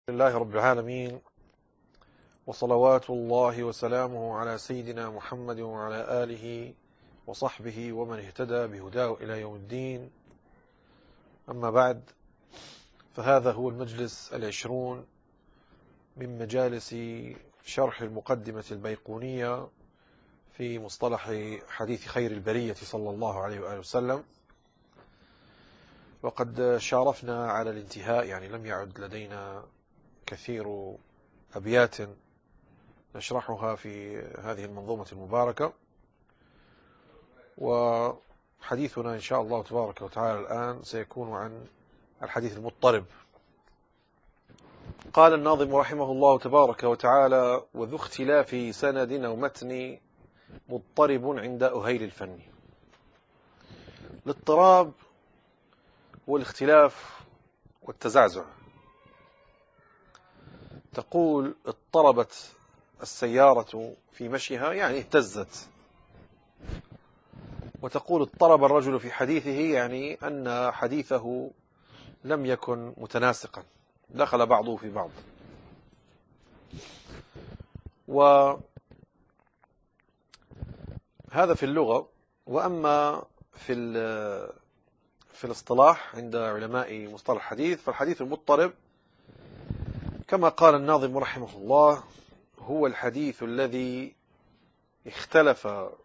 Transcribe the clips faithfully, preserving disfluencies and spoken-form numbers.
لله رب العالمين، وصلوات الله وسلامه على سيدنا محمد وعلى آله وصحبه ومن اهتدى بهداه إلى يوم الدين. أما بعد، فهذا هو المجلس العشرون من مجالس شرح المقدمة البيقونية في مصطلح حديث خير البرية صلى الله عليه وآله وسلم. وقد شارفنا على الانتهاء، يعني لم يعد لدينا كثير أبيات نشرحها في هذه المنظومة المباركة، وحديثنا إن شاء الله تبارك وتعالى الآن سيكون عن الحديث المضطرب. قال الناظم رحمه الله تبارك وتعالى: وذو اختلاف سند أو متن مضطرب عند أهيل الفن. الاضطراب هو الاختلاف والتزعزع. تقول اضطربت السيارة في مشيها، يعني اهتزت. وتقول اضطرب الرجل في حديثه، يعني أن حديثه لم يكن متناسقا، دخل بعضه في بعض. وهذا في اللغة. وأما في في الاصطلاح عند علماء مصطلح الحديث، فالحديث المضطرب كما قال الناظم رحمه الله هو الحديث الذي اختلف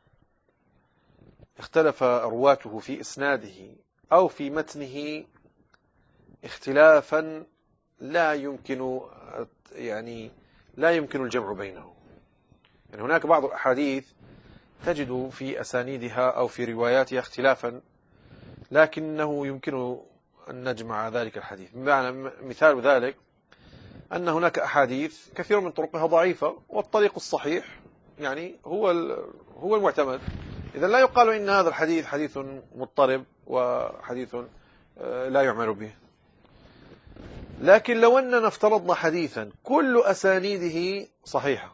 اختلف رواته في إسناده أو في متنه اختلافا لا يمكن يعني لا يمكن الجمع بينه. يعني هناك بعض الأحاديث تجد في أسانيدها أو في رواياتها اختلافا، لكنه يمكن أن نجمع ذلك الحديث. بمعنى مثال ذلك أن هناك أحاديث كثير من طرقها ضعيفة، والطريق الصحيح يعني هو هو المعتمد. إذا لا يقال إن هذا الحديث حديث مضطرب وحديث لا يعمل به. لكن لو أننا افترضنا حديثا كل أسانيده صحيحة،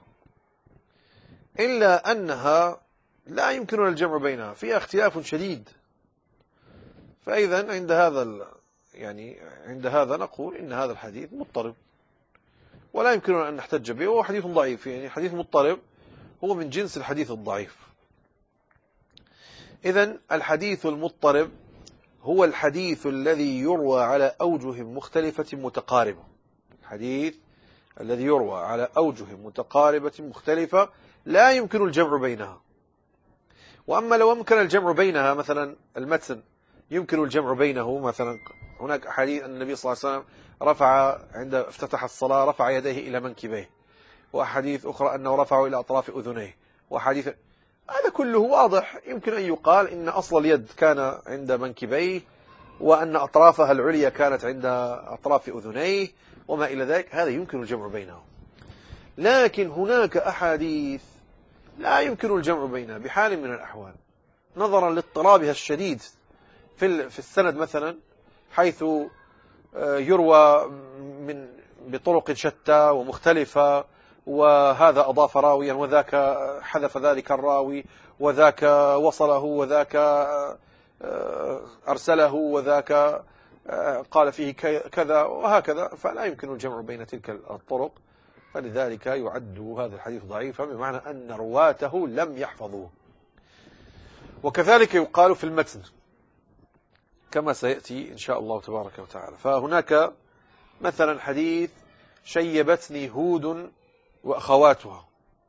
إلا أنها لا يمكننا الجمع بينها، فيها اختلاف شديد، فإذا عند هذا يعني عند هذا نقول إن هذا الحديث مضطرب ولا يمكننا أن نحتج به، وهو حديث ضعيف. يعني حديث مضطرب هو من جنس الحديث الضعيف. إذن الحديث المضطرب هو الحديث الذي يروى على أوجه مختلفة متقاربة. الحديث الذي يروى على أوجه متقاربة مختلفة لا يمكن الجمع بينها. وأما لو أمكن الجمع بينها، مثلا المتن يمكن الجمع بينه، مثلا هناك أحاديث أن النبي صلى الله عليه وسلم رفع عند افتتح الصلاة رفع يديه إلى منكبيه، وأحاديث أخرى أنه رفعه إلى أطراف أذنيه، وأحاديث هذا كله واضح. يمكن أن يقال إن أصل اليد كان عند منكبيه، وأن أطرافها العليا كانت عند أطراف أذنيه، وما إلى ذلك. هذا يمكن الجمع بينهم. لكن هناك أحاديث لا يمكن الجمع بينها بحال من الأحوال، نظرا لاضطرابها الشديد في في السند، مثلا حيث يروى من بطرق شتى ومختلفة، وهذا أضاف راويا وذاك حذف ذلك الراوي، وذاك وصله وذاك أرسله وذاك قال فيه كذا وهكذا، فلا يمكن الجمع بين تلك الطرق. فلذلك يعد هذا الحديث ضعيفا، بمعنى أن رواته لم يحفظوه. وكذلك يقال في المتن كما سيأتي إن شاء الله تبارك وتعالى. فهناك مثلا حديث شيبتني هود وأخواتها.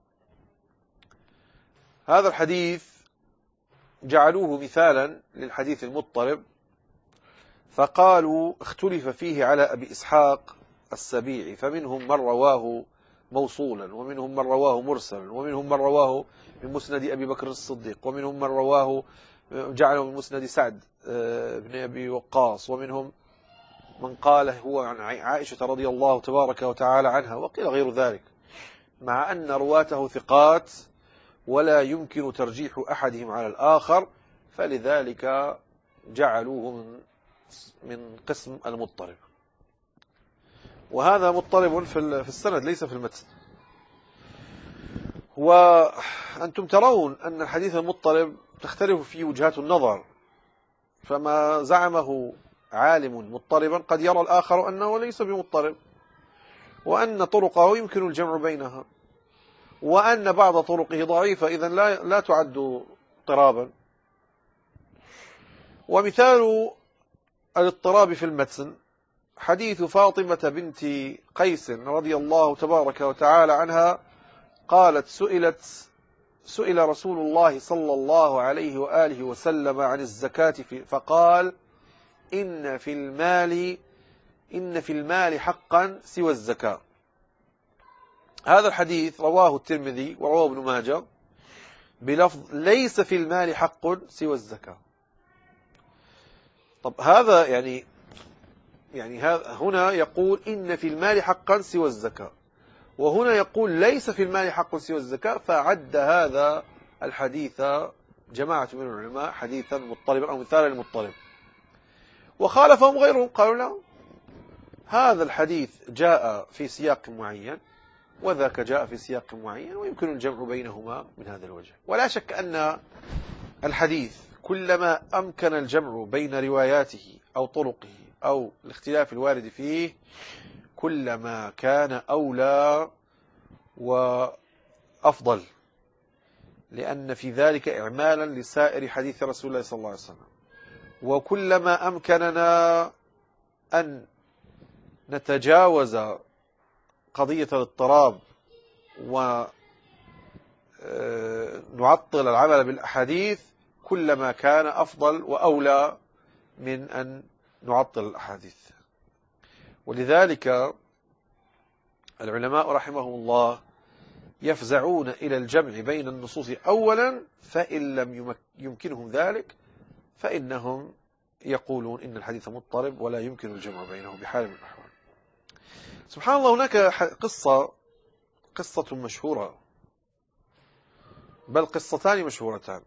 هذا الحديث جعلوه مثالا للحديث المضطرب، فقالوا اختلف فيه على أبي إسحاق السبيعي، فمنهم من رواه موصولا، ومنهم من رواه مرسلا، ومنهم من رواه من مسند أبي بكر الصديق، ومنهم من رواه جعله من مسند سعد بن أبي وقاص، ومنهم من قال هو عن عائشة رضي الله تبارك وتعالى عنها، وقيل غير ذلك، مع أن رواته ثقات ولا يمكن ترجيح أحدهم على الآخر، فلذلك جعلوه من من قسم المضطرب. وهذا مضطرب في السند ليس في المتن. وأنتم ترون أن الحديث المضطرب تختلف فيه وجهات النظر، فما زعمه عالم مضطربا قد يرى الآخر أنه ليس بمضطرب، وأن طرقه يمكن الجمع بينها، وأن بعض طرقه ضعيفة، إذن لا, لا تعد اضطرابا. ومثال الاضطراب في المتن حديث فاطمة بنت قيس رضي الله تبارك وتعالى عنها قالت: سئلت سئل رسول الله صلى الله عليه وآله وسلم عن الزكاة فقال: إن في المال إن في المال حقا سوى الزكاة. هذا الحديث رواه الترمذي ورواه ابن ماجه بلفظ: ليس في المال حق سوى الزكاة. طب هذا يعني يعني هنا يقول إن في المال حقا سوى الزكاة، وهنا يقول ليس في المال حق سوى الزكاة، فعد هذا الحديث جماعة من العلماء حديثا مضطربا أو مثالا للمضطرب، وخالفهم غيرهم قالوا لا، هذا الحديث جاء في سياق معين وذاك جاء في سياق معين، ويمكن الجمع بينهما من هذا الوجه. ولا شك أن الحديث كلما أمكن الجمع بين رواياته أو طرقه أو الاختلاف الوارد فيه كلما كان أولى وأفضل، لأن في ذلك إعمالا لسائر حديث رسول الله صلى الله عليه وسلم. وكلما أمكننا أن نتجاوز قضية الاضطراب ونعطل العمل بالأحاديث كلما كان أفضل وأولى من أن نعطل الأحاديث. ولذلك العلماء رحمهم الله يفزعون إلى الجمع بين النصوص أولا، فإن لم يمكنهم ذلك فإنهم يقولون إن الحديث مضطرب ولا يمكن الجمع بينه بحال من الأحوال. سبحان الله، هناك قصة قصة مشهورة، بل قصتان مشهورتان.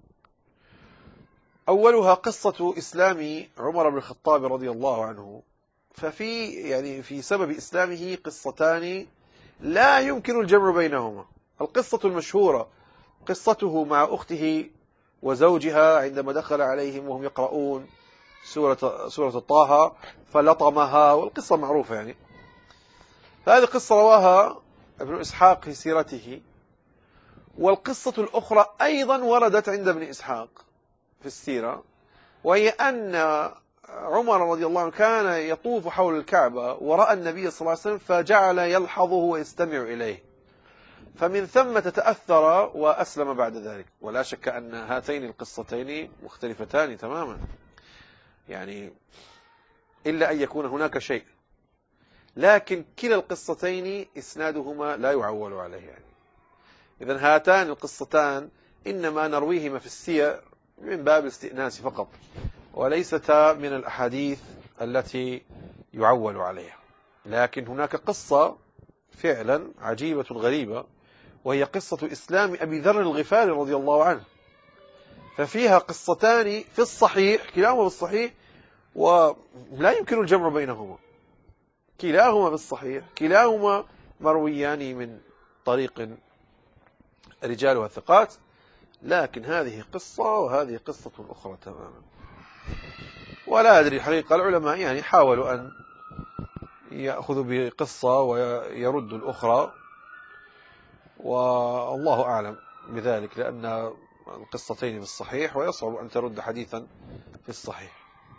أولها قصة إسلام عمر بن الخطاب رضي الله عنه، ففي يعني في سبب إسلامه قصتان لا يمكن الجمع بينهما. القصة المشهورة قصته مع أخته وزوجها عندما دخل عليهم وهم يقرؤون سورة سورة طه فلطمها، والقصة معروفة يعني. هذه قصة رواها ابن إسحاق في سيرته. والقصة الأخرى أيضا وردت عند ابن إسحاق في السيرة، وهي أن عمر رضي الله عنه كان يطوف حول الكعبة ورأى النبي صلى الله عليه وسلم فجعل يلحظه ويستمع إليه، فمن ثم تأثر وأسلم بعد ذلك. ولا شك أن هاتين القصتين مختلفتان تماما، يعني إلا أن يكون هناك شيء، لكن كلا القصتين إسنادهما لا يعول عليه يعني. إذن هاتان القصتان إنما نرويهما في السير من باب الاستئناس فقط، وليستا من الأحاديث التي يعول عليها. لكن هناك قصة فعلا عجيبة غريبة، وهي قصة إسلام أبي ذر الغفاري رضي الله عنه. ففيها قصتان في الصحيح، كلاهما في الصحيح ولا يمكن الجمع بينهما، كلاهما في الصحيح، كلاهما مرويان من طريق رجالها ثقات، لكن هذه قصة وهذه قصة أخرى تماما. ولا أدري حقيقة، العلماء يعني حاولوا أن يأخذوا بقصة ويردوا الأخرى، والله أعلم بذلك، لأن القصتين في الصحيح ويصعب أن ترد حديثا في الصحيح.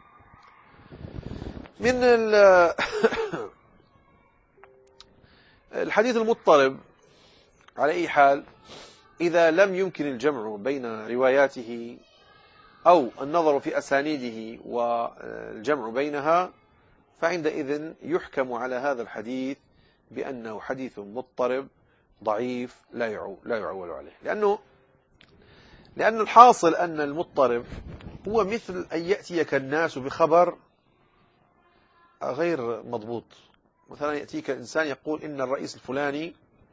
من الحديث المضطرب على أي حال، إذا لم يمكن الجمع بين رواياته أو النظر في أسانيده والجمع بينها، فعندئذ يحكم على هذا الحديث بأنه حديث مضطرب ضعيف لا يعول عليه. لأنه لأن الحاصل أن المضطرب هو مثل أن يأتيك الناس بخبر غير مضبوط. مثلا يأتيك إنسان يقول إن الرئيس الفلاني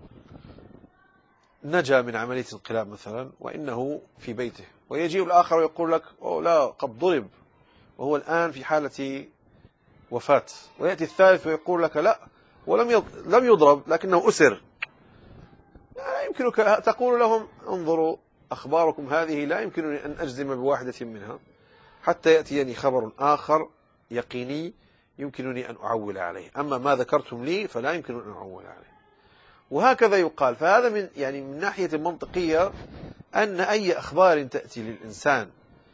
نجا من عملية انقلاب مثلا وإنه في بيته، ويجيء الآخر ويقول لك أوه لا قد ضرب وهو الآن في حالة وفاة، ويأتي الثالث ويقول لك لا ولم لم يضرب لكنه أسر. لا يمكنك تقول لهم انظروا أخباركم هذه لا يمكنني أن أجزم بواحدة منها حتى يأتيني خبر آخر يقيني يمكنني أن أعول عليه، أما ما ذكرتم لي فلا يمكن أن أعول عليه. وهكذا يقال. فهذا من يعني من ناحية منطقية أن أي أخبار تأتي للإنسان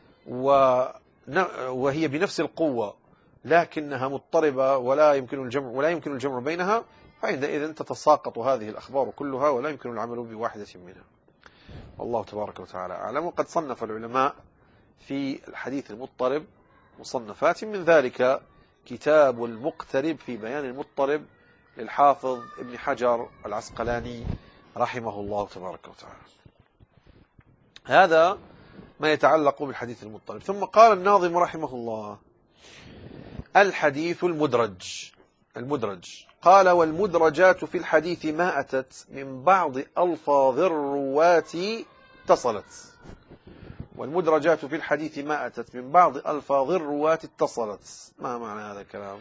وهي بنفس القوة لكنها مضطربة ولا يمكن الجمع ولا يمكن الجمع بينها، فعندئذ تتساقط هذه الأخبار كلها ولا يمكن العمل بواحدة منها. والله تبارك وتعالى أعلم. وقد صنف العلماء في الحديث المضطرب مصنفات، من ذلك كتاب المقترب في بيان المضطرب للحافظ ابن حجر العسقلاني رحمه الله تبارك وتعالى. هذا ما يتعلق بالحديث المضطرب. ثم قال الناظم رحمه الله: الحديث المدرج. المدرج قال: والمدرجات في الحديث ما أتت من بعض ألفاظ الرواة اتصلت. والمدرجات في الحديث ما أتت من بعض ألفاظ الرواة اتصلت. ما معنى هذا الكلام؟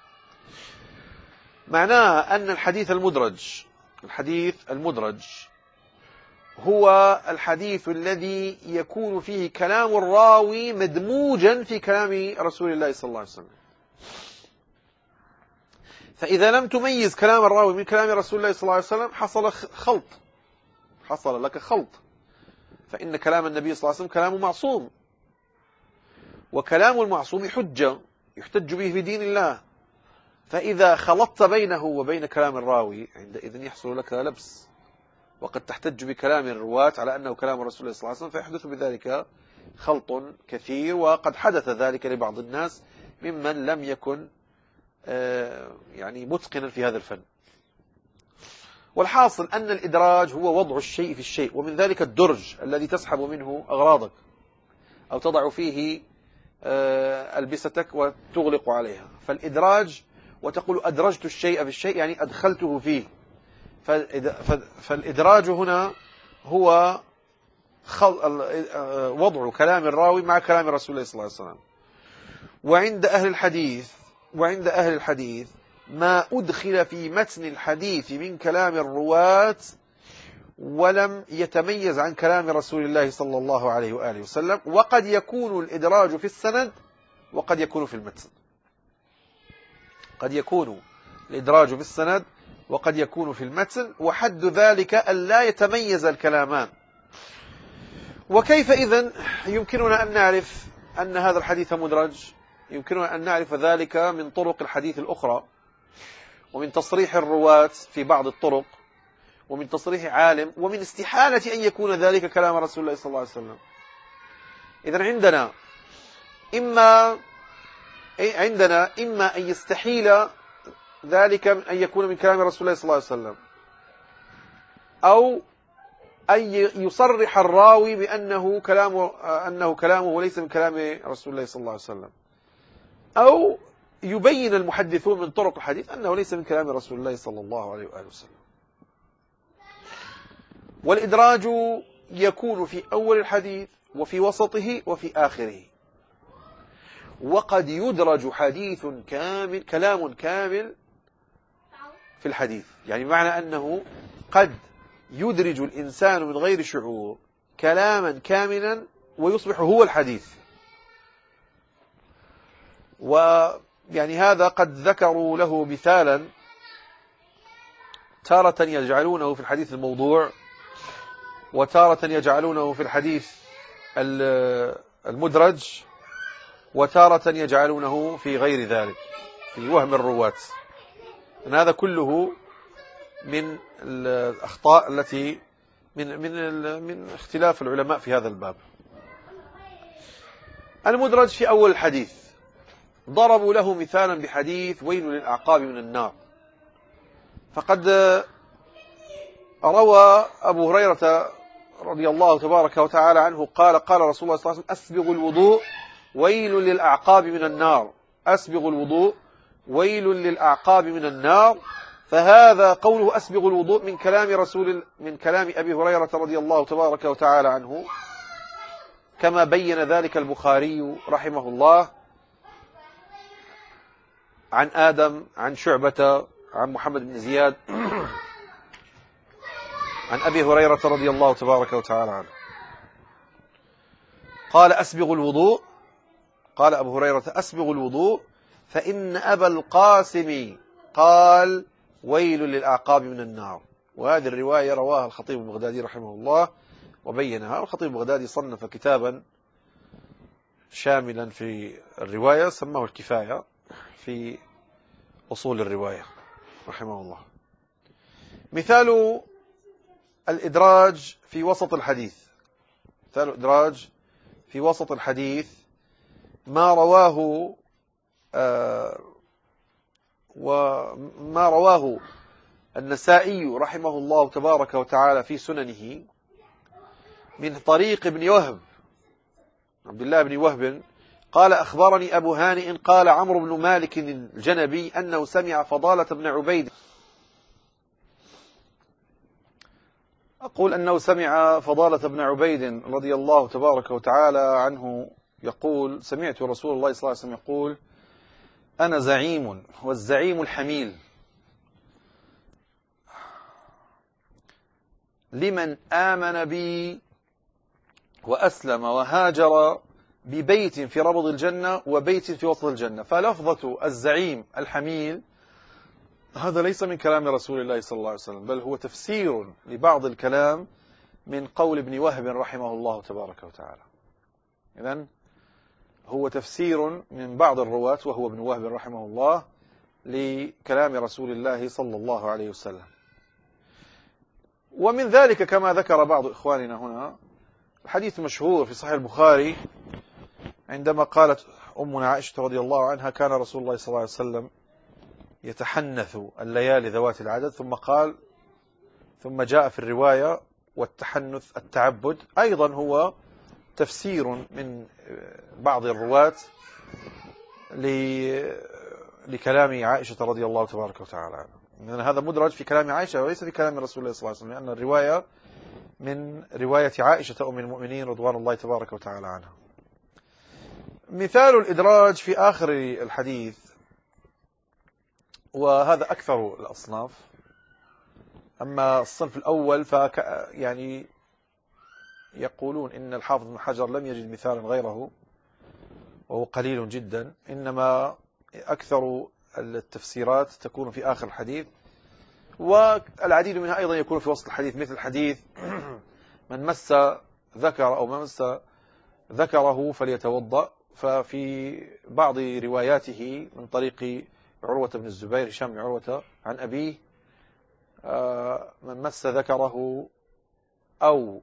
معناه أن الحديث المدرج الحديث المدرج هو الحديث الذي يكون فيه كلام الراوي مدموجا في كلام رسول الله صلى الله عليه وسلم. فإذا لم تميز كلام الراوي من كلام رسول الله صلى الله عليه وسلم حصل خلط حصل لك خلط فإن كلام النبي صلى الله عليه وسلم كلام معصوم، وكلام المعصوم حجة يحتج به في دين الله. فإذا خلطت بينه وبين كلام الراوي عندئذ يحصل لك لبس، وقد تحتج بكلام الرواة على أنه كلام رسول الله صلى الله عليه وسلم، فيحدث بذلك خلط كثير. وقد حدث ذلك لبعض الناس ممن لم يكن يعني متقنا في هذا الفن. والحاصل أن الإدراج هو وضع الشيء في الشيء، ومن ذلك الدرج الذي تسحب منه أغراضك أو تضع فيه ألبستك وتغلق عليها. فالإدراج، وتقول أدرجت الشيء في الشيء يعني أدخلته فيه. فالإدراج هنا هو وضع كلام الراوي مع كلام رسول الله صلى الله عليه وسلم. وعند أهل الحديث وعند أهل الحديث ما أدخل في متن الحديث من كلام الرواة ولم يتميز عن كلام رسول الله صلى الله عليه وآله وسلم. وقد يكون الإدراج في السند وقد يكون في المتن. قد يكون الإدراج في السند وقد يكون في المتن، وحد ذلك أن لا يتميز الكلامان. وكيف إذن يمكننا أن نعرف أن هذا الحديث مدرج؟ يمكننا أن نعرف ذلك من طرق الحديث الأخرى، ومن تصريح الرواة في بعض الطرق، ومن تصريح عالم، ومن استحالة أن يكون ذلك كلام رسول الله صلى الله عليه وسلم. إذن عندنا إما عندنا إما أن يستحيل ذلك أن يكون من كلام رسول الله صلى الله عليه وسلم، أو أن يصرح الراوي بأنه كلامه أنه كلامه ليس من كلام رسول الله صلى الله عليه وسلم، أو يبين المحدثون من طرق الحديث أنه ليس من كلام رسول الله صلى الله عليه وآله وسلم. والإدراج يكون في أول الحديث وفي وسطه وفي آخره. وقد يدرج حديث كامل كلام كامل في الحديث، يعني معنى أنه قد يدرج الإنسان من غير شعور كلاما كاملا ويصبح هو الحديث. ويعني هذا قد ذكروا له مثالا، تارة يجعلونه في الحديث الموضوع، وتارة يجعلونه في الحديث المدرج، وتارة يجعلونه في غير ذلك في وهم الرواة. أن هذا كله من الأخطاء التي من من من اختلاف العلماء في هذا الباب. المدرج في أول الحديث ضربوا له مثالا بحديث ويل للأعقاب من النار. فقد روى أبو هريرة رضي الله تبارك وتعالى عنه قال قال رسول الله صلى الله عليه وسلم: أسبغ الوضوء ويل للأعقاب من النار. أسبغ الوضوء ويل للأعقاب من النار. فهذا قوله أسبغ الوضوء من كلام رسول من كلام أبي هريرة رضي الله تبارك وتعالى عنه، كما بين ذلك البخاري رحمه الله عن آدم عن شعبة عن محمد بن زياد عن أبي هريرة رضي الله تبارك وتعالى عنه قال: أسبغ الوضوء. قال أبو هريرة: أسبغ الوضوء. فإن أبا القاسم قال ويل للأعقاب من النار. وهذه الرواية رواها الخطيب البغدادي رحمه الله وبينها. الخطيب البغدادي صنف كتابا شاملا في الرواية سماه الكفاية في أصول الرواية رحمه الله. مثال الإدراج في وسط الحديث مثال الإدراج في وسط الحديث ما رواه آه وما رواه النسائي رحمه الله تبارك وتعالى في سننه من طريق ابن وهب عبد الله بن وهب قال أخبرني أبو هانئ قال عمرو بن مالك الجنبي أنه سمع فضالة بن عبيد أقول أنه سمع فضالة بن عبيد رضي الله تبارك وتعالى عنه يقول سمعت رسول الله صلى الله عليه وسلم يقول أنا زعيم والزعيم الحميل لمن آمن بي وأسلم وهاجر ببيت في ربض الجنة وبيت في وسط الجنة. فلفظة الزعيم الحميل هذا ليس من كلام رسول الله صلى الله عليه وسلم، بل هو تفسير لبعض الكلام من قول ابن وهب رحمه الله تبارك وتعالى. إذن هو تفسير من بعض الرواة وهو ابن وهب رحمه الله لكلام رسول الله صلى الله عليه وسلم. ومن ذلك كما ذكر بعض إخواننا هنا الحديث مشهور في صحيح البخاري عندما قالت أمنا عائشة رضي الله عنها كان رسول الله صلى الله عليه وسلم يتحنث الليالي ذوات العدد، ثم قال ثم جاء في الرواية والتحنث التعبد أيضا هو تفسير من بعض الرواة لكلام عائشة رضي الله تبارك وتعالى عنها. لأن هذا مدرج في كلام عائشة وليس في كلام رسول الله صلى الله عليه وسلم، لأن الرواية من رواية عائشة أم المؤمنين رضوان الله تبارك وتعالى عنها. مثال الإدراج في آخر الحديث، وهذا أكثر الأصناف. أما الصنف الأول فك يعني يقولون إن الحافظ بن حجر لم يجد مثالا غيره وهو قليل جدا، إنما أكثر التفسيرات تكون في آخر الحديث، والعديد منها أيضا يكون في وسط الحديث، مثل حديث من مس ذكر أو من مس ذكره فليتوضأ. ففي بعض رواياته من طريق عروة بن الزبير هشام بن عروة عن أبيه من مس ذكره أو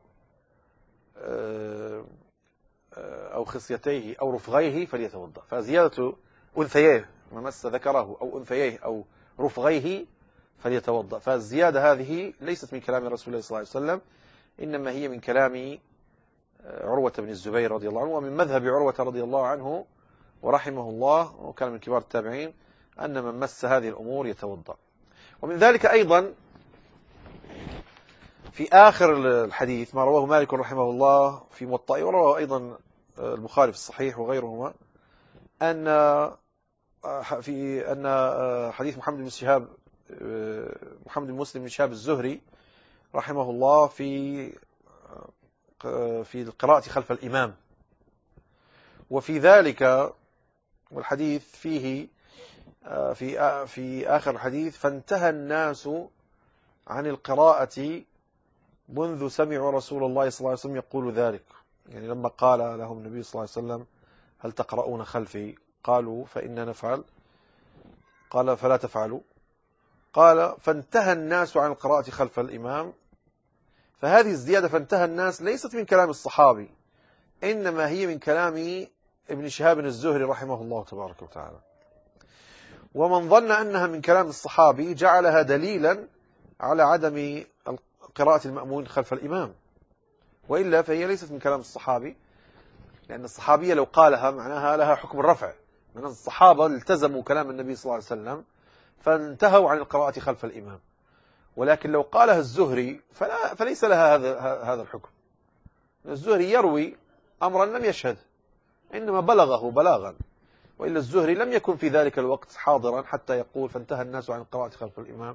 أو خصيتيه أو رفغيه فليتوضأ. فزيادة أنثييه من مس ذكره أو أنثييه أو رفغيه فليتوضأ، فالزيادة هذه ليست من كلام رسول الله صلى الله عليه وسلم، إنما هي من كلام عروة بن الزبير رضي الله عنه، ومن مذهب عروة رضي الله عنه ورحمه الله وكان من كبار التابعين أن من مس هذه الأمور يتوضأ. ومن ذلك أيضا في آخر الحديث ما رواه مالك رحمه الله في موطئه، ورواه أيضا البخاري في الصحيح وغيرهما، أن في أن حديث محمد بن شهاب محمد بن مسلم بن شهاب الزهري رحمه الله في في القراءة خلف الإمام، وفي ذلك والحديث فيه في في آخر الحديث فانتهى الناس عن القراءة منذ سمعوا رسول الله صلى الله عليه وسلم يقول ذلك. يعني لما قال لهم النبي صلى الله عليه وسلم هل تقرؤون خلفي؟ قالوا فإننا نفعل. قال فلا تفعلوا. قال فانتهى الناس عن القراءة خلف الإمام. فهذه الزيادة فانتهى الناس ليست من كلام الصحابي، إنما هي من كلام ابن شهاب الزهري رحمه الله تبارك وتعالى. ومن ظن أنها من كلام الصحابي جعلها دليلا على عدم قراءة المأمون خلف الإمام، وإلا فهي ليست من كلام الصحابي، لأن الصحابية لو قالها معناها لها حكم الرفع، من الصحابة التزموا كلام النبي صلى الله عليه وسلم فانتهوا عن القراءة خلف الإمام. ولكن لو قالها الزهري فلا فليس لها هذا هذا الحكم. الزهري يروي أمرا لم يشهد، إنما بلغه بلاغا، وإلا الزهري لم يكن في ذلك الوقت حاضرا حتى يقول فانتهى الناس عن القراءة خلف الإمام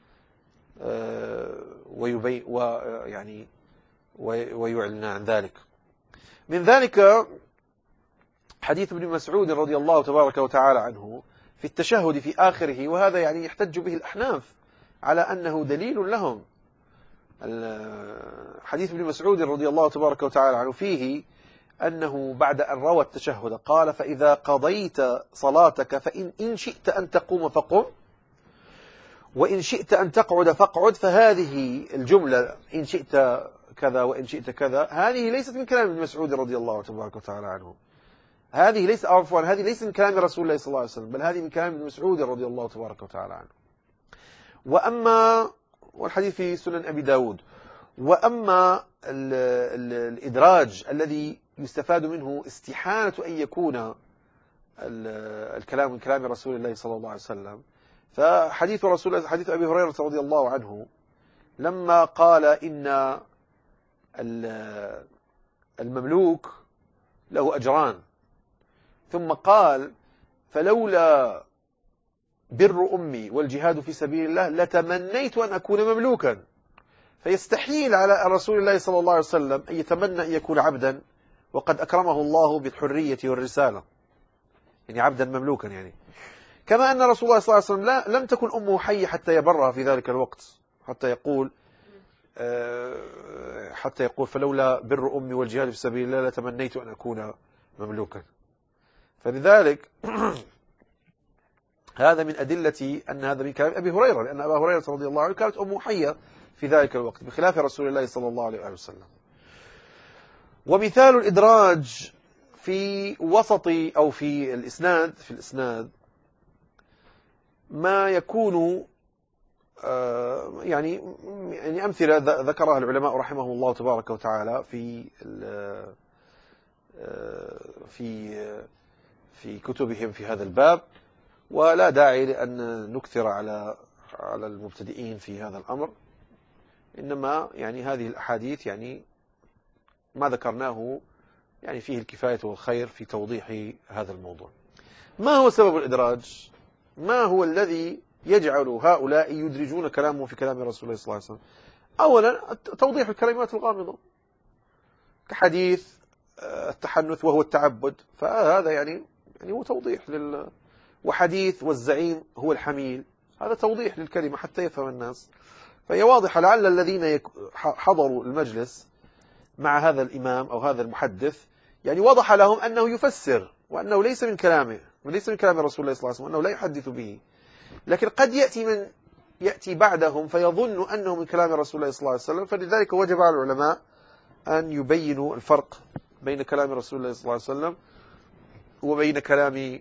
ويبي ويعني ويعلن عن ذلك. من ذلك حديث ابن مسعود رضي الله تبارك وتعالى عنه في التشهد في آخره، وهذا يعني يحتج به الأحناف على أنه دليل لهم. حديث ابن مسعود رضي الله تبارك وتعالى عنه فيه أنه بعد أن روى التشهد قال: فإذا قضيت صلاتك فإن إن شئت أن تقوم فقم، وإن شئت أن تقعد فاقعد. فهذه الجملة إن شئت كذا وإن شئت كذا هذه ليست من كلام ابن مسعود رضي الله تبارك وتعالى عنه، هذه ليس عفوا هذه ليست من كلام رسول الله صلى الله عليه وسلم، بل هذه من كلام ابن مسعود رضي الله تبارك وتعالى عنه. وأما والحديث في سنن أبي داود. وأما ال ال الإدراج الذي يستفاد منه استحالة أن يكون الكلام من كلام رسول الله صلى الله عليه وسلم، فحديث رسول الله حديث أبي هريرة رضي الله عنه لما قال إن المملوك له أجران، ثم قال: فلولا بر أمي والجهاد في سبيل الله لتمنيت أن أكون مملوكا. فيستحيل على رسول الله صلى الله عليه وسلم أن يتمنى أن يكون عبدا وقد أكرمه الله بالحرية والرسالة، يعني عبدا مملوكا. يعني كما أن رسول الله صلى الله عليه وسلم لا لم تكن أمه حية حتى يبرها في ذلك الوقت، حتى يقول حتى يقول: فلولا بر أمي والجهاد في سبيل الله لتمنيت أن أكون مملوكا. فلذلك هذا من أدلة أن هذا من كلام أبي هريرة، لأن أبا هريرة رضي الله عنه كانت أمه حية في ذلك الوقت بخلاف رسول الله صلى الله عليه وسلم. ومثال الإدراج في وسط أو في الإسناد في الإسناد ما يكون يعني يعني أمثلة ذكرها العلماء رحمهم الله تبارك وتعالى في في في كتبهم في هذا الباب، ولا داعي لأن نكثر على على المبتدئين في هذا الأمر، إنما يعني هذه الأحاديث يعني ما ذكرناه يعني فيه الكفاية والخير في توضيح هذا الموضوع. ما هو سبب الإدراج؟ ما هو الذي يجعل هؤلاء يدرجون كلامه في كلام رسول الله صلى الله عليه وسلم؟ أولا توضيح الكلمات الغامضة كحديث التحنث وهو التعبد، فهذا يعني يعني هو توضيح لل وحديث والزعيم هو الحميل، هذا توضيح للكلمة حتى يفهم الناس. فهي واضحة، لعل الذين حضروا المجلس مع هذا الإمام أو هذا المحدث يعني وضح لهم أنه يفسر، وأنه ليس من كلامه وليس من كلام رسول الله صلى الله عليه وسلم، وأنه لا يحدث به. لكن قد يأتي من يأتي بعدهم فيظن أنه من كلام رسول الله صلى الله عليه وسلم، فلذلك وجب على العلماء أن يبينوا الفرق بين كلام رسول الله صلى الله عليه وسلم وبين كلام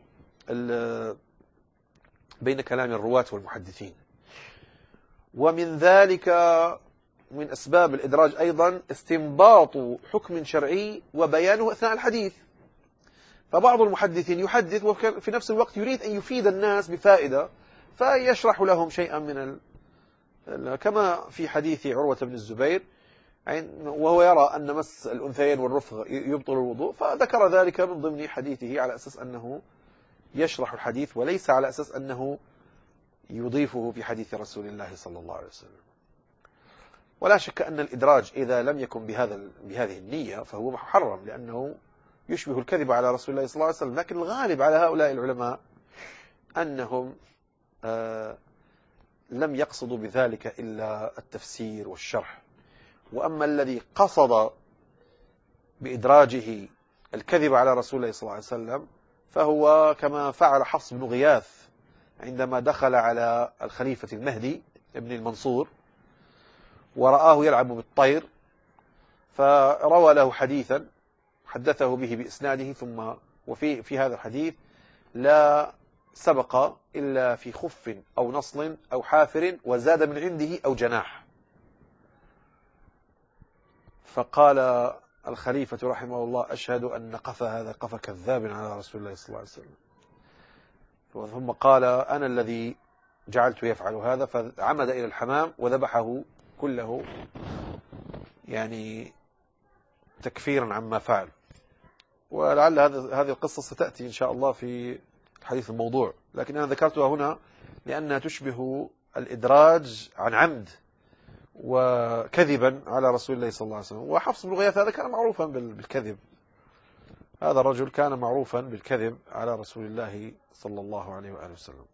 بين كلام الرواة والمحدثين. ومن ذلك من أسباب الإدراج أيضا استنباط حكم شرعي وبيانه أثناء الحديث. فبعض المحدثين يحدث وفي نفس الوقت يريد أن يفيد الناس بفائدة، فيشرح لهم شيئا من ال... كما في حديث عروة بن الزبير وهو يرى أن مس الأنثيين والرفغ يبطل الوضوء، فذكر ذلك من ضمن حديثه على أساس أنه يشرح الحديث وليس على أساس أنه يضيفه في حديث رسول الله صلى الله عليه وسلم. ولا شك أن الإدراج إذا لم يكن بهذا بهذه النية فهو محرم، لأنه يشبه الكذب على رسول الله صلى الله عليه وسلم. لكن الغالب على هؤلاء العلماء أنهم آه لم يقصدوا بذلك إلا التفسير والشرح. وأما الذي قصد بإدراجه الكذب على رسول الله صلى الله عليه وسلم فهو كما فعل حفص بن غياث عندما دخل على الخليفة المهدي ابن المنصور ورآه يلعب بالطير، فروى له حديثا حدثه به بإسناده، ثم وفي في هذا الحديث لا سبق إلا في خف أو نصل أو حافر وزاد من عنده أو جناح. فقال الخليفة رحمه الله: أشهد أن قفا هذا قفا كذاب على رسول الله صلى الله عليه وسلم. ثم قال: أنا الذي جعلت يفعل هذا، فعمد إلى الحمام وذبحه كله يعني تكفيرا عما فعل. ولعل هذه القصة ستأتي إن شاء الله في الحديث الموضوع، لكن أنا ذكرتها هنا لأنها تشبه الإدراج عن عمد وكذبا على رسول الله صلى الله عليه وسلم. وحفص بن غياث هذا كان معروفا بالكذب، هذا الرجل كان معروفا بالكذب على رسول الله صلى الله عليه وآله وسلم.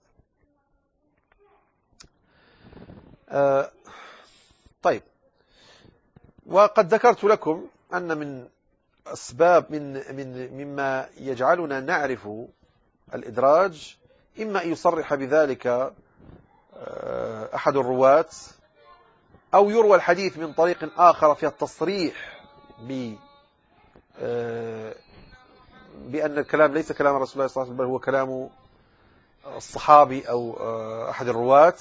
آه طيب، وقد ذكرت لكم أن من أسباب من من مما يجعلنا نعرف الإدراج إما أن يصرح بذلك أحد الرواة، أو يروى الحديث من طريق آخر فيها التصريح ب بأن الكلام ليس كلام رسول الله صلى الله عليه وسلم بل هو كلام الصحابي أو أحد الرواة،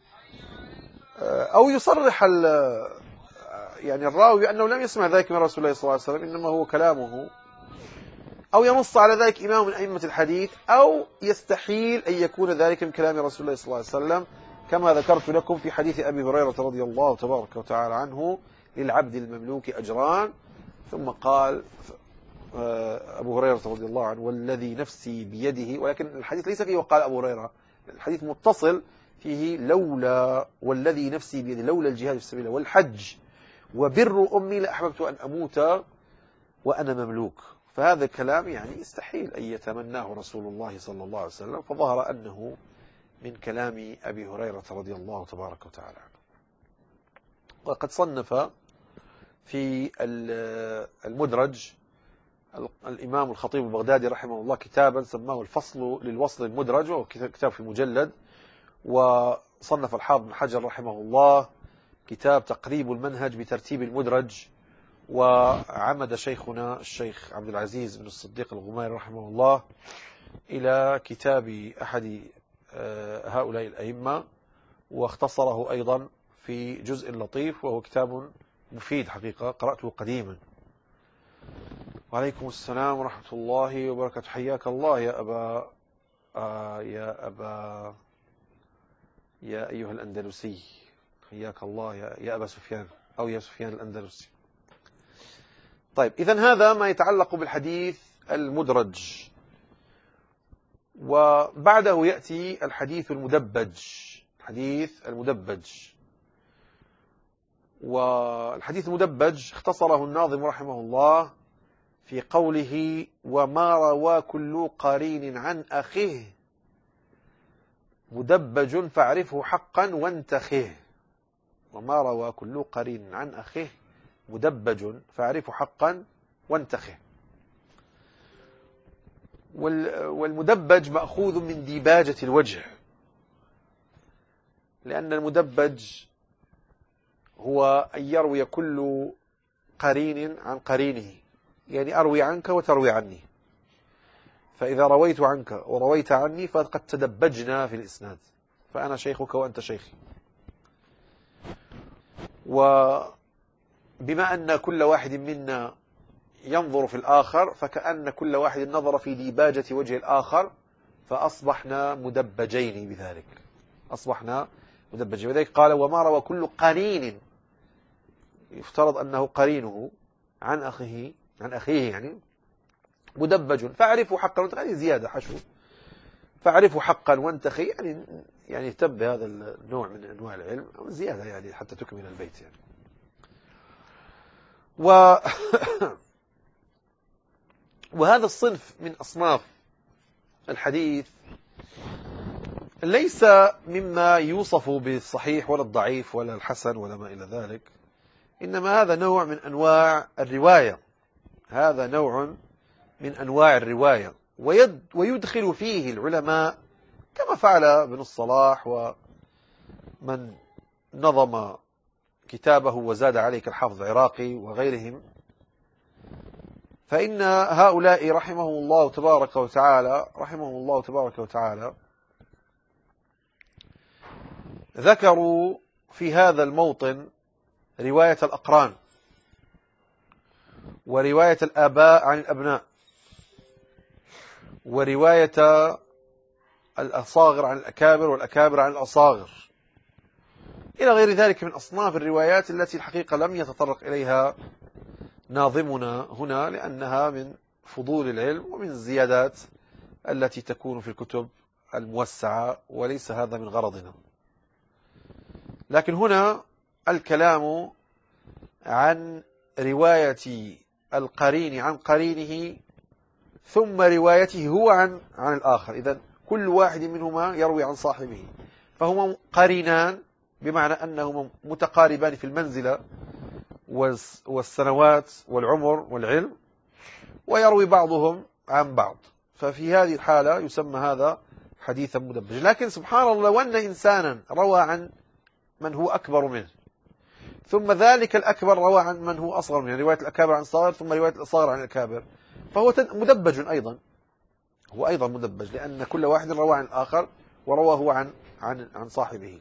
أو يصرح يعني الراوي بأنه لم يسمع ذلك من رسول الله صلى الله عليه وسلم إنما هو كلامه، أو ينص على ذلك إمام من أئمة الحديث، أو يستحيل أن يكون ذلك من كلام رسول الله صلى الله عليه وسلم، كما ذكرت لكم في حديث أبي هريرة رضي الله تبارك وتعالى عنه: للعبد المملوك أجران. ثم قال أبو هريرة رضي الله عنه: والذي نفسي بيده، ولكن الحديث ليس فيه وقال أبو هريرة، الحديث متصل فيه: لولا والذي نفسي بيده لولا الجهاد في سبيل الله والحج وبر أمي لأحببت أن أموت وأنا مملوك. فهذا الكلام يعني يستحيل أن يتمناه رسول الله صلى الله عليه وسلم، فظهر أنه من كلام أبي هريرة رضي الله تبارك وتعالى عنه. وقد صنف في المدرج الإمام الخطيب البغدادي رحمه الله كتابا سماه الفصل للوصل المدرج، وهو كتاب في مجلد. وصنف الحافظ بن حجر رحمه الله كتاب تقريب المنهج بترتيب المدرج. وعمد شيخنا الشيخ عبد العزيز بن الصديق الغماري رحمه الله إلى كتاب أحد هؤلاء الأئمة، واختصره أيضا في جزء لطيف، وهو كتاب مفيد حقيقة، قرأته قديما. وعليكم السلام ورحمة الله وبركاته. حياك الله يا أبا آه يا أبا يا أيها الأندلسي، حياك الله يا, يا أبا سفيان أو يا سفيان الأندلسي. طيب، إذن هذا ما يتعلق بالحديث المدرج. وبعده يأتي الحديث المدبج. الحديث المدبج والحديث المدبج اختصره الناظم رحمه الله في قوله: وما روى كل قرين عن أخيه مدبج فاعرفه حقا وانتخه. وما روى كل قرين عن أخيه مدبج فاعرفه حقا وانتخه. والمدبج مأخوذ من ديباجة الوجه، لأن المدبج هو أن يروي كل قرين عن قرينه، يعني أروي عنك وتروي عني، فإذا رويت عنك ورويت عني فقد تدبجنا في الإسناد، فأنا شيخك وأنت شيخي. وبما أن كل واحد منا ينظر في الآخر، فكأن كل واحد نظر في ديباجة وجه الآخر، فأصبحنا مدبجين بذلك، أصبحنا مدبجين. وذلك قال: وما روى كل قرين، يفترض أنه قرينه عن أخيه عن أخيه يعني مدبج فاعرفوا حقا وانتخي، يعني زيادة حشو، فاعرفوا حقا وانتخي، يعني يعني اهتم بهذا النوع من أنواع العلم، أو زيادة يعني حتى تكمل البيت يعني. و وهذا الصنف من أصناف الحديث ليس مما يوصف بالصحيح ولا الضعيف ولا الحسن ولا ما إلى ذلك، إنما هذا نوع من أنواع الرواية، هذا نوع من أنواع الرواية، ويد ويدخل فيه العلماء كما فعل ابن الصلاح ومن نظم كتابه وزاد عليه كالحافظ العراقي وغيرهم. فإن هؤلاء رحمهم الله تبارك وتعالى رحمهم الله تبارك وتعالى ذكروا في هذا الموطن رواية الأقران، ورواية الآباء عن الأبناء، ورواية الأصاغر عن الأكابر والأكابر عن الأصاغر، إلى غير ذلك من أصناف الروايات التي الحقيقة لم يتطرق إليها ناظمنا هنا، لأنها من فضول العلم ومن الزيادات التي تكون في الكتب الموسعة، وليس هذا من غرضنا. لكن هنا الكلام عن رواية القرين عن قرينه ثم روايته هو عن عن الآخر. إذن كل واحد منهما يروي عن صاحبه، فهما قرينان بمعنى أنهما متقاربان في المنزلة والسنوات والعمر والعلم، ويروي بعضهم عن بعض. ففي هذه الحالة يسمى هذا حديثا مدبجا. لكن سبحان الله، لو أن إنسانا روى عن من هو أكبر منه، ثم ذلك الأكبر روى عن من هو أصغر منه، يعني رواية الأكابر عن الصغار ثم رواية الأصغر عن الأكابر، فهو مدبج أيضا، هو أيضا مدبج، لأن كل واحد روى عن الآخر ورواه عن عن عن صاحبه.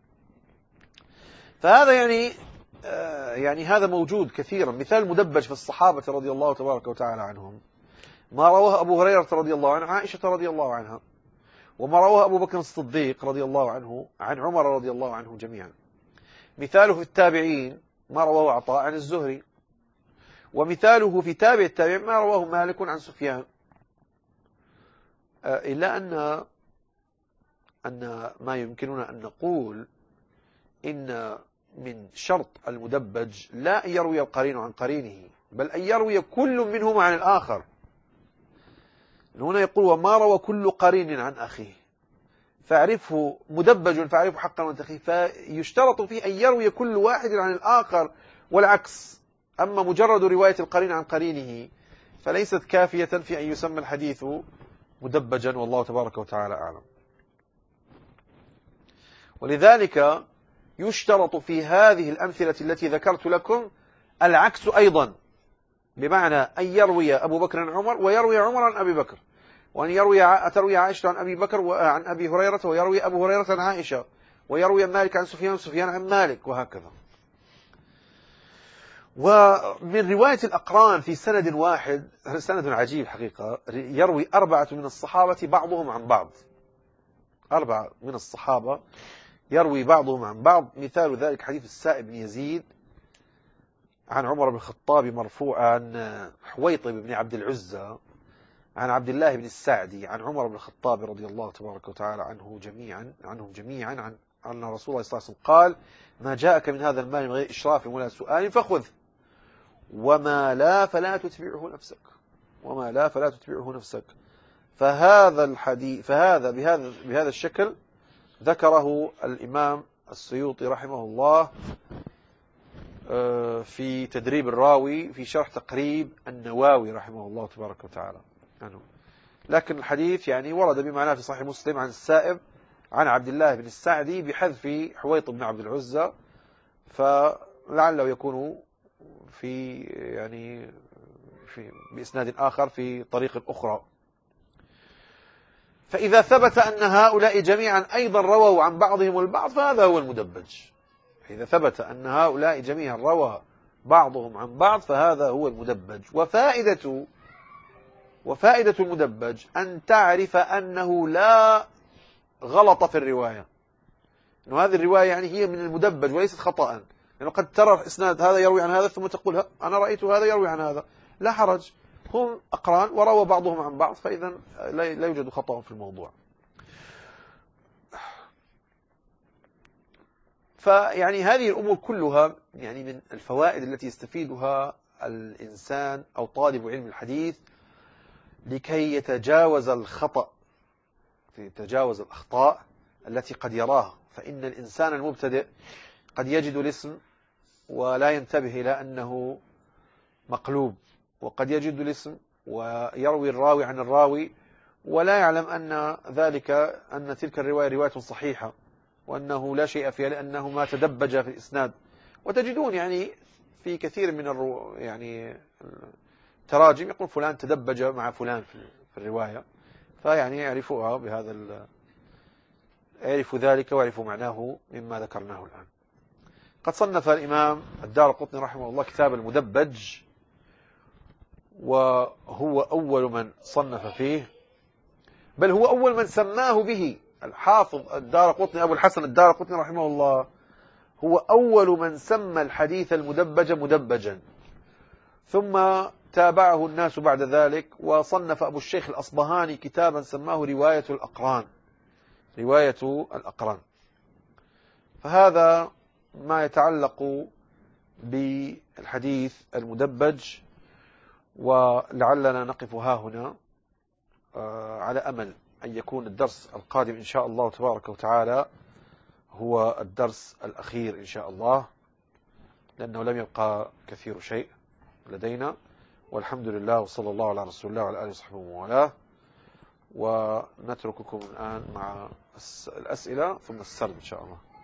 فهذا يعني آه يعني هذا موجود كثيرا. مثال مدبج في الصحابة رضي الله تبارك وتعالى عنهم ما رواه أبو هريرة رضي الله عنه عائشة رضي الله عنها، وما رواه أبو بكر الصديق رضي الله عنه عن عمر رضي الله عنه جميعا. مثاله في التابعين ما رواه عطاء عن الزهري، ومثاله في تابع التابعين ما رواه مالك عن سفيان. إلا أن أن ما يمكننا أن نقول إن من شرط المدبج لا أن يروي القرين عن قرينه، بل أن يروي كل منهما عن الآخر. هنا يقول وما روى كل قرين عن أخيه فاعرفه مدبج فاعرفه حقا وانتخيه، فيشترط فيه أن يروي كل واحد عن الآخر والعكس. أما مجرد رواية القرين عن قرينه فليست كافية في أن يسمى الحديث مدبجا، والله تبارك وتعالى أعلم. ولذلك يشترط في هذه الأمثلة التي ذكرت لكم العكس أيضا، بمعنى أن يروي أبو بكر عن عمر ويروي عمر عن أبي بكر، وأن يروي تروي عائشة عن أبي بكر وعن أبي هريرة ويروي أبو هريرة عن عائشة، ويروي مالك عن سفيان سفيان عن مالك، وهكذا. ومن رواية الأقران في سند واحد، سند عجيب حقيقة، يروي أربعة من الصحابة بعضهم عن بعض، أربعة من الصحابة يروي بعضهم عن بعض. مثال ذلك حديث السائب بن يزيد عن عمر بن الخطاب مرفوعا عن حويطب بن عبد العزى عن عبد الله بن السعدي عن عمر بن الخطاب رضي الله تبارك وتعالى عنه جميعا عنهم جميعا عن أن رسول الله صلى الله عليه وسلم قال: ما جاءك من هذا المال من غير إشراف ولا سؤال فخذ، وما لا فلا تتبعه نفسك، وما لا فلا تتبعه نفسك. فهذا الحديث فهذا بهذا بهذا الشكل ذكره الإمام السيوطي رحمه الله في تدريب الراوي في شرح تقريب النووي رحمه الله تبارك وتعالى عنه. لكن الحديث يعني ورد بمعناه في صحيح مسلم عن السائب عن عبد الله بن السعدي بحذف حويط بن عبد العزى، فلعله يكون في يعني في بإسناد آخر في طريق أخرى. فإذا ثبت أن هؤلاء جميعا أيضا رووا عن بعضهم البعض فهذا هو المدبج. إذا ثبت أن هؤلاء جميعا روى بعضهم عن بعض فهذا هو المدبج. وفائدة وفائدة المدبج أن تعرف أنه لا غلط في الرواية، أنه هذه الرواية يعني هي من المدبج وليست خطأ، لأنه يعني قد ترى إسناد هذا يروي عن هذا ثم تقول أنا رأيت هذا يروي عن هذا، لا حرج، هم أقران وروى بعضهم عن بعض، فإذا لا يوجد خطأ في الموضوع. فيعني هذه الأمور كلها يعني من الفوائد التي يستفيدها الإنسان أو طالب علم الحديث لكي يتجاوز الخطأ، يتجاوز الأخطاء التي قد يراها. فإن الإنسان المبتدئ قد يجد الاسم ولا ينتبه إلى أنه مقلوب، وقد يجد الاسم ويروي الراوي عن الراوي ولا يعلم أن ذلك أن تلك الرواية رواية صحيحة وأنه لا شيء فيها لأنه ما تدبج في الإسناد. وتجدون يعني في كثير من الرو يعني التراجم يقول فلان تدبج مع فلان في الرواية، فيعني يعرفوها بهذا ال... يعرفوا ذلك ويعرفوا معناه مما ذكرناه الآن. قد صنف الإمام الدارقطني رحمه الله كتاب المدبج، وهو أول من صنف فيه، بل هو أول من سماه به. الحافظ الدارقطني أبو الحسن الدارقطني رحمه الله هو أول من سمى الحديث المدبج مدبجا، ثم تابعه الناس بعد ذلك، وصنف أبو الشيخ الأصبهاني كتابا سماه رواية الأقران، رواية الأقران. فهذا ما يتعلق بالحديث المدبج، ولعلنا نقف ها هنا على أمل أن يكون الدرس القادم إن شاء الله تبارك وتعالى هو الدرس الأخير إن شاء الله، لأنه لم يبقى كثير شيء لدينا. والحمد لله، وصلى الله على رسول الله وعلى آله وصحبه وموالاه. ونترككم الآن مع الأسئلة ثم السرد إن شاء الله.